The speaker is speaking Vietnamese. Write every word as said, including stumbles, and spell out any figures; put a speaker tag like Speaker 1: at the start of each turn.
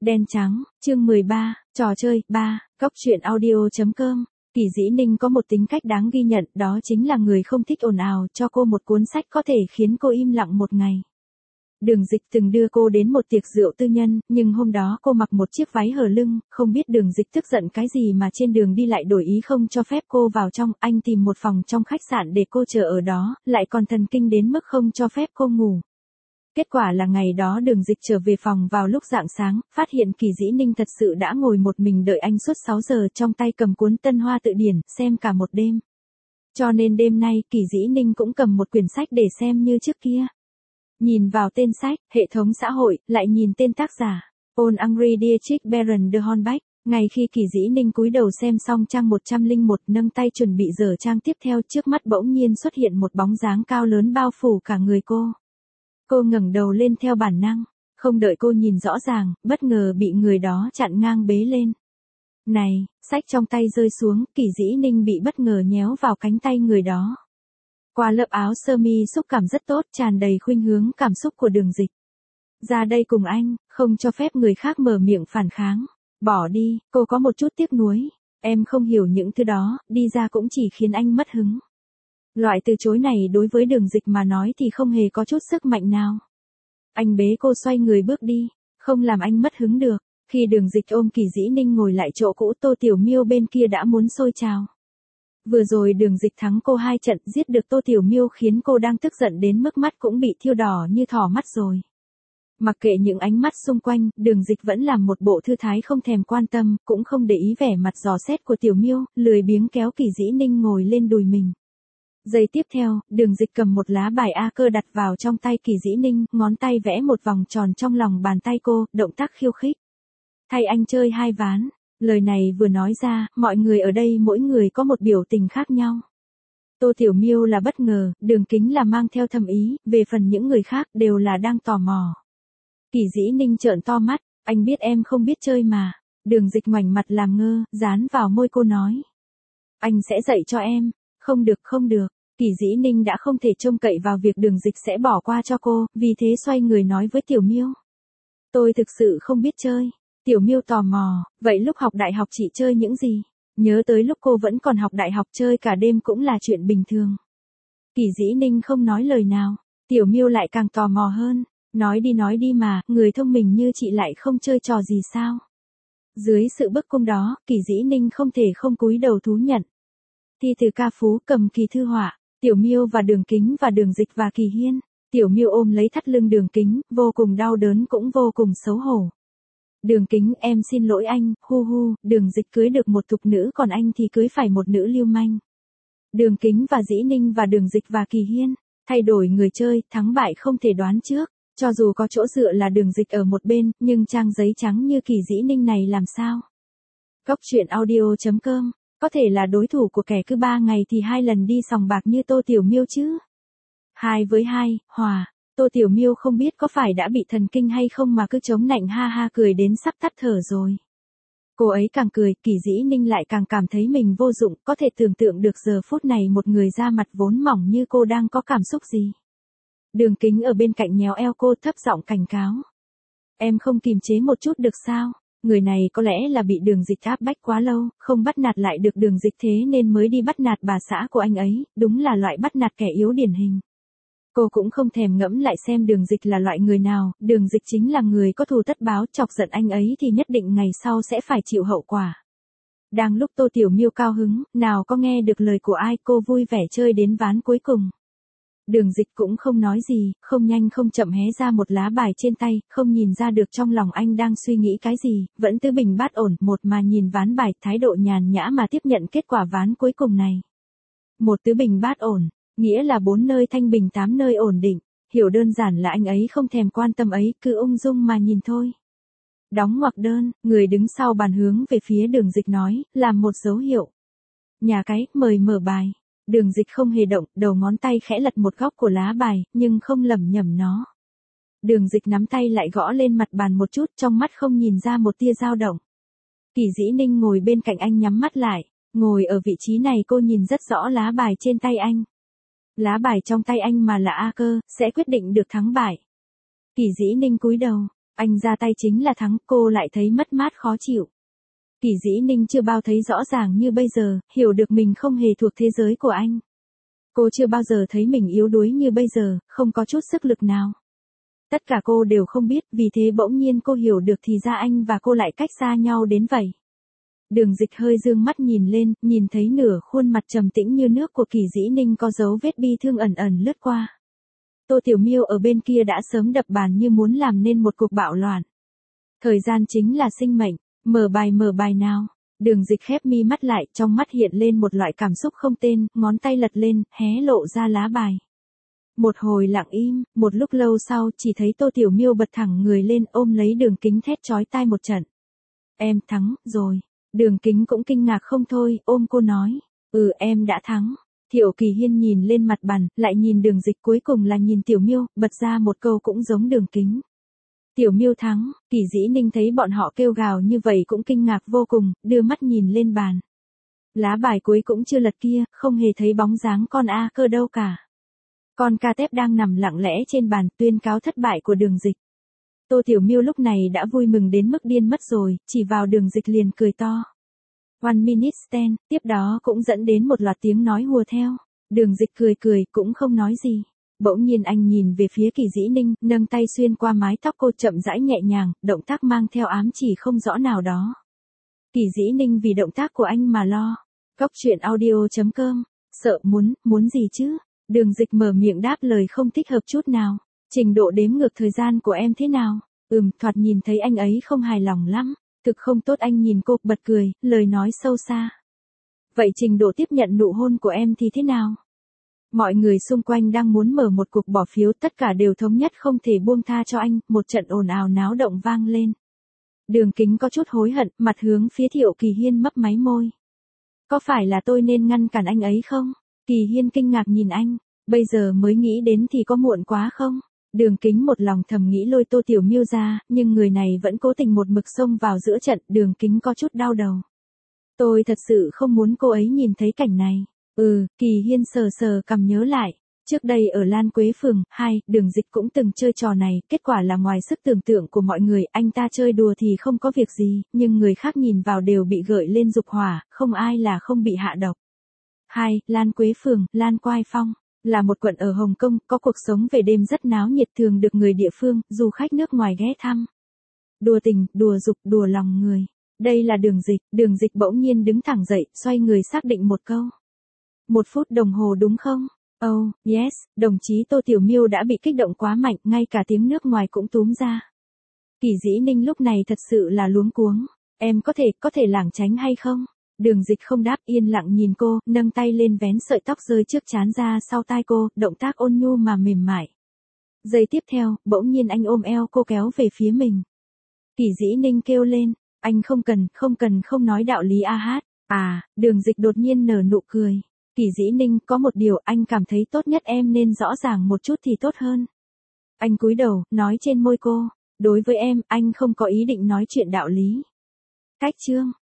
Speaker 1: Đen trắng, chương mười ba, trò chơi, ba, cóc truyện audio.com. Kỳ Dĩ Ninh có một tính cách đáng ghi nhận, đó chính là người không thích ồn ào, cho cô một cuốn sách có thể khiến cô im lặng một ngày. Đường Dịch từng đưa cô đến một tiệc rượu tư nhân, nhưng hôm đó cô mặc một chiếc váy hở lưng, không biết Đường Dịch tức giận cái gì mà trên đường đi lại đổi ý không cho phép cô vào trong, anh tìm một phòng trong khách sạn để cô chờ ở đó, lại còn thần kinh đến mức không cho phép cô ngủ. Kết quả là ngày đó Đường Dịch trở về phòng vào lúc rạng sáng, phát hiện Kỳ Dĩ Ninh thật sự đã ngồi một mình đợi anh suốt sáu giờ, trong tay cầm cuốn Tân Hoa Tự Điển, xem cả một đêm. Cho nên đêm nay Kỳ Dĩ Ninh cũng cầm một quyển sách để xem như trước kia. Nhìn vào tên sách, hệ thống xã hội, lại nhìn tên tác giả, Paul Henri Dietrich Baron de Hornbach. Ngay khi Kỳ Dĩ Ninh cúi đầu xem xong trang một trăm lẻ một, nâng tay chuẩn bị dở trang tiếp theo, trước mắt bỗng nhiên xuất hiện một bóng dáng cao lớn bao phủ cả người cô. Cô ngẩng đầu lên theo bản năng, không đợi cô nhìn rõ ràng, bất ngờ bị người đó chặn ngang bế lên. Này, sách trong tay rơi xuống, Kỳ Dĩ Ninh bị bất ngờ nhéo vào cánh tay người đó. Qua lớp áo sơ mi xúc cảm rất tốt, tràn đầy khuynh hướng cảm xúc của Đường Dịch. Ra đây cùng anh, không cho phép người khác mở miệng phản kháng. Bỏ đi, cô có một chút tiếc nuối. Em không hiểu những thứ đó, đi ra cũng chỉ khiến anh mất hứng. Loại từ chối này đối với Đường Dịch mà nói thì không hề có chút sức mạnh nào. Anh bế cô xoay người bước đi, không làm anh mất hứng được. Khi Đường Dịch ôm Kỳ Dĩ Ninh ngồi lại chỗ cũ, Tô Tiểu Miêu bên kia đã muốn sôi trào. Vừa rồi Đường Dịch thắng cô hai trận, giết được Tô Tiểu Miêu khiến cô đang tức giận đến mức mắt cũng bị thiêu đỏ như thỏ mắt rồi. Mặc kệ những ánh mắt xung quanh, Đường Dịch vẫn làm một bộ thư thái không thèm quan tâm, cũng không để ý vẻ mặt dò xét của Tiểu Miêu, lười biếng kéo Kỳ Dĩ Ninh ngồi lên đùi mình. Giây tiếp theo, Đường Dịch cầm một lá bài A cơ đặt vào trong tay Kỳ Dĩ Ninh, ngón tay vẽ một vòng tròn trong lòng bàn tay cô, động tác khiêu khích. Thay anh chơi hai ván. Lời này vừa nói ra, mọi người ở đây mỗi người có một biểu tình khác nhau. Tô Tiểu Miêu là bất ngờ, Đường Kính là mang theo thầm ý, về phần những người khác đều là đang tò mò. Kỳ Dĩ Ninh trợn to mắt, anh biết em không biết chơi mà. Đường Dịch ngoảnh mặt làm ngơ, dán vào môi cô nói. Anh sẽ dạy cho em. Không được không được. Kỳ Dĩ Ninh đã không thể trông cậy vào việc Đường Dịch sẽ bỏ qua cho cô, vì thế xoay người nói với Tiểu Miêu. Tôi thực sự không biết chơi. Tiểu Miêu tò mò, vậy lúc học đại học chị chơi những gì? Nhớ tới lúc cô vẫn còn học đại học, chơi cả đêm cũng là chuyện bình thường. Kỳ Dĩ Ninh không nói lời nào, Tiểu Miêu lại càng tò mò hơn. Nói đi nói đi mà, người thông minh như chị lại không chơi trò gì sao? Dưới sự bức cung đó, Kỳ Dĩ Ninh không thể không cúi đầu thú nhận. Thi từ ca phú, cầm kỳ thư họa, Tiểu Miêu và Đường Kính và Đường Dịch và Kỳ Hiên. Tiểu Miêu ôm lấy thắt lưng Đường Kính, vô cùng đau đớn cũng vô cùng xấu hổ. Đường Kính, em xin lỗi anh, hu hu, Đường Dịch cưới được một thục nữ còn anh thì cưới phải một nữ lưu manh. Đường Kính và Dĩ Ninh và Đường Dịch và Kỳ Hiên, thay đổi người chơi, thắng bại không thể đoán trước, cho dù có chỗ dựa là Đường Dịch ở một bên, nhưng trang giấy trắng như Kỳ Dĩ Ninh này làm sao? Cóc truyện audio.com, có thể là đối thủ của kẻ cứ ba ngày thì hai lần đi sòng bạc như Tô Tiểu Miêu chứ? Hai với hai, hòa. Tô Tiểu Miêu không biết có phải đã bị thần kinh hay không mà cứ chống nạnh ha ha cười đến sắp tắt thở rồi. Cô ấy càng cười, Kỳ Dĩ Ninh lại càng cảm thấy mình vô dụng, có thể tưởng tượng được giờ phút này một người da mặt vốn mỏng như cô đang có cảm xúc gì. Đường Kính ở bên cạnh nhéo eo cô, thấp giọng cảnh cáo. Em không kiềm chế một chút được sao? Người này có lẽ là bị Đường Dịch áp bách quá lâu, không bắt nạt lại được Đường Dịch thế nên mới đi bắt nạt bà xã của anh ấy, đúng là loại bắt nạt kẻ yếu điển hình. Cô cũng không thèm ngẫm lại xem Đường Dịch là loại người nào, Đường Dịch chính là người có thù tất báo, chọc giận anh ấy thì nhất định ngày sau sẽ phải chịu hậu quả. Đang lúc Tô Tiểu Miêu cao hứng, nào có nghe được lời của ai, cô vui vẻ chơi đến ván cuối cùng. Đường Dịch cũng không nói gì, không nhanh không chậm hé ra một lá bài trên tay, không nhìn ra được trong lòng anh đang suy nghĩ cái gì, vẫn tứ bình bát ổn, một mà nhìn ván bài, thái độ nhàn nhã mà tiếp nhận kết quả ván cuối cùng này. Một tứ bình bát ổn, nghĩa là bốn nơi thanh bình tám nơi ổn định, hiểu đơn giản là anh ấy không thèm quan tâm ấy, cứ ung dung mà nhìn thôi. Đóng ngoặc đơn, người đứng sau bàn hướng về phía Đường Dịch nói, làm một dấu hiệu. Nhà cái, mời mở bài. Đường Dịch không hề động, đầu ngón tay khẽ lật một góc của lá bài, nhưng không lẩm nhẩm nó. Đường Dịch nắm tay lại gõ lên mặt bàn một chút, trong mắt không nhìn ra một tia dao động. Kỳ Dĩ Ninh ngồi bên cạnh anh nhắm mắt lại, ngồi ở vị trí này cô nhìn rất rõ lá bài trên tay anh. Lá bài trong tay anh mà là A cơ, sẽ quyết định được thắng bại. Kỳ Dĩ Ninh cúi đầu, Anh ra tay chính là thắng, cô lại thấy mất mát khó chịu. Kỳ Dĩ Ninh chưa bao thấy rõ ràng như bây giờ, hiểu được mình không hề thuộc thế giới của anh. Cô chưa bao giờ thấy mình yếu đuối như bây giờ, không có chút sức lực nào. Tất cả cô đều không biết, vì thế bỗng nhiên cô hiểu được thì ra anh và cô lại cách xa nhau đến vậy. Đường Dịch hơi dương mắt nhìn lên, nhìn thấy nửa khuôn mặt trầm tĩnh như nước của Kỳ Dĩ Ninh có dấu vết bi thương ẩn ẩn lướt qua. Tô Tiểu Miêu ở bên kia đã sớm đập bàn như muốn làm nên một cuộc bạo loạn. Thời gian chính là sinh mệnh, mở bài mở bài nào. Đường Dịch khép mi mắt lại, trong mắt hiện lên một loại cảm xúc không tên, ngón tay lật lên, hé lộ ra lá bài. Một hồi lặng im, một lúc lâu sau chỉ thấy Tô Tiểu Miêu bật thẳng người lên ôm lấy Đường Kính thét chói tai một trận. Em thắng, rồi. Đường Kính cũng kinh ngạc không thôi, ôm cô nói. Ừ em đã thắng. Thiệu Kỳ Hiên nhìn lên mặt bàn, lại nhìn Đường Dịch cuối cùng là nhìn Tiểu Miêu, bật ra một câu cũng giống Đường Kính. Tiểu Miêu thắng, Kỳ Dĩ Ninh thấy bọn họ kêu gào như vậy cũng kinh ngạc vô cùng, đưa mắt nhìn lên bàn. Lá bài cuối cũng chưa lật kia, không hề thấy bóng dáng con A Cơ đâu cả. Con Ca Tép đang nằm lặng lẽ trên bàn, tuyên cáo thất bại của Đường Dịch. Tô Tiểu Miêu lúc này đã vui mừng đến mức điên mất rồi, chỉ vào Đường Dịch liền cười to. One minute stand, tiếp đó cũng dẫn đến một loạt tiếng nói hùa theo. Đường Dịch cười cười, cũng không nói gì. Bỗng nhiên anh nhìn về phía Kỳ Dĩ Ninh, nâng tay xuyên qua mái tóc cô chậm rãi nhẹ nhàng, động tác mang theo ám chỉ không rõ nào đó. Kỳ Dĩ Ninh vì động tác của anh mà lo. Cóc truyện audio chấm com, sợ muốn, muốn gì chứ? Đường Dịch mở miệng đáp lời không thích hợp chút nào. Trình độ đếm ngược thời gian của em thế nào? Ừm, thoạt nhìn thấy anh ấy không hài lòng lắm. Thực không tốt. Anh nhìn cô, bật cười, lời nói sâu xa. Vậy trình độ tiếp nhận nụ hôn của em thì thế nào? Mọi người xung quanh đang muốn mở một cuộc bỏ phiếu, tất cả đều thống nhất không thể buông tha cho anh, một trận ồn ào náo động vang lên. Đường Kính có chút hối hận, mặt hướng phía Thiệu Kỳ Hiên mấp máy môi. Có phải là tôi nên ngăn cản anh ấy không? Kỳ Hiên kinh ngạc nhìn anh, bây giờ mới nghĩ đến thì có muộn quá không? Đường Kính một lòng thầm nghĩ lôi Tô Tiểu Miêu ra, nhưng người này vẫn cố tình một mực xông vào giữa trận, Đường Kính có chút đau đầu. Tôi thật sự không muốn cô ấy nhìn thấy cảnh này. Ừ, Kỳ Hiên sờ sờ cằm nhớ lại. Trước đây ở Lan Quế Phường, hai, Đường Dịch cũng từng chơi trò này, kết quả là ngoài sức tưởng tượng của mọi người, anh ta chơi đùa thì không có việc gì, nhưng người khác nhìn vào đều bị gợi lên dục hỏa, không ai là không bị hạ độc. Hai, Lan Quế Phường, Lan Quai Phong, là một quận ở Hồng Kông, có cuộc sống về đêm rất náo nhiệt, thường được người địa phương, du khách nước ngoài ghé thăm. Đùa tình, đùa dục, đùa lòng người. Đây là Đường Dịch, Đường Dịch bỗng nhiên đứng thẳng dậy, xoay người xác định một câu. Một phút đồng hồ đúng không? Oh, yes, đồng chí Tô Tiểu Miêu đã bị kích động quá mạnh, ngay cả tiếng nước ngoài cũng túm ra. Kỳ Dĩ Ninh lúc này thật sự là luống cuống. Em có thể, có thể lảng tránh hay không? Đường Dịch không đáp, yên lặng nhìn cô, nâng tay lên vén sợi tóc rơi trước trán ra sau tai cô, động tác ôn nhu mà mềm mại. Giây tiếp theo, bỗng nhiên anh ôm eo cô kéo về phía mình. Kỳ Dĩ Ninh kêu lên, anh không cần, không cần không nói đạo lý a hát. À, Đường Dịch đột nhiên nở nụ cười. Kỳ Dĩ Ninh, có một điều anh cảm thấy tốt nhất em nên rõ ràng một chút thì tốt hơn. Anh cúi đầu, nói trên môi cô, đối với em, anh không có ý định nói chuyện đạo lý. Cách chương.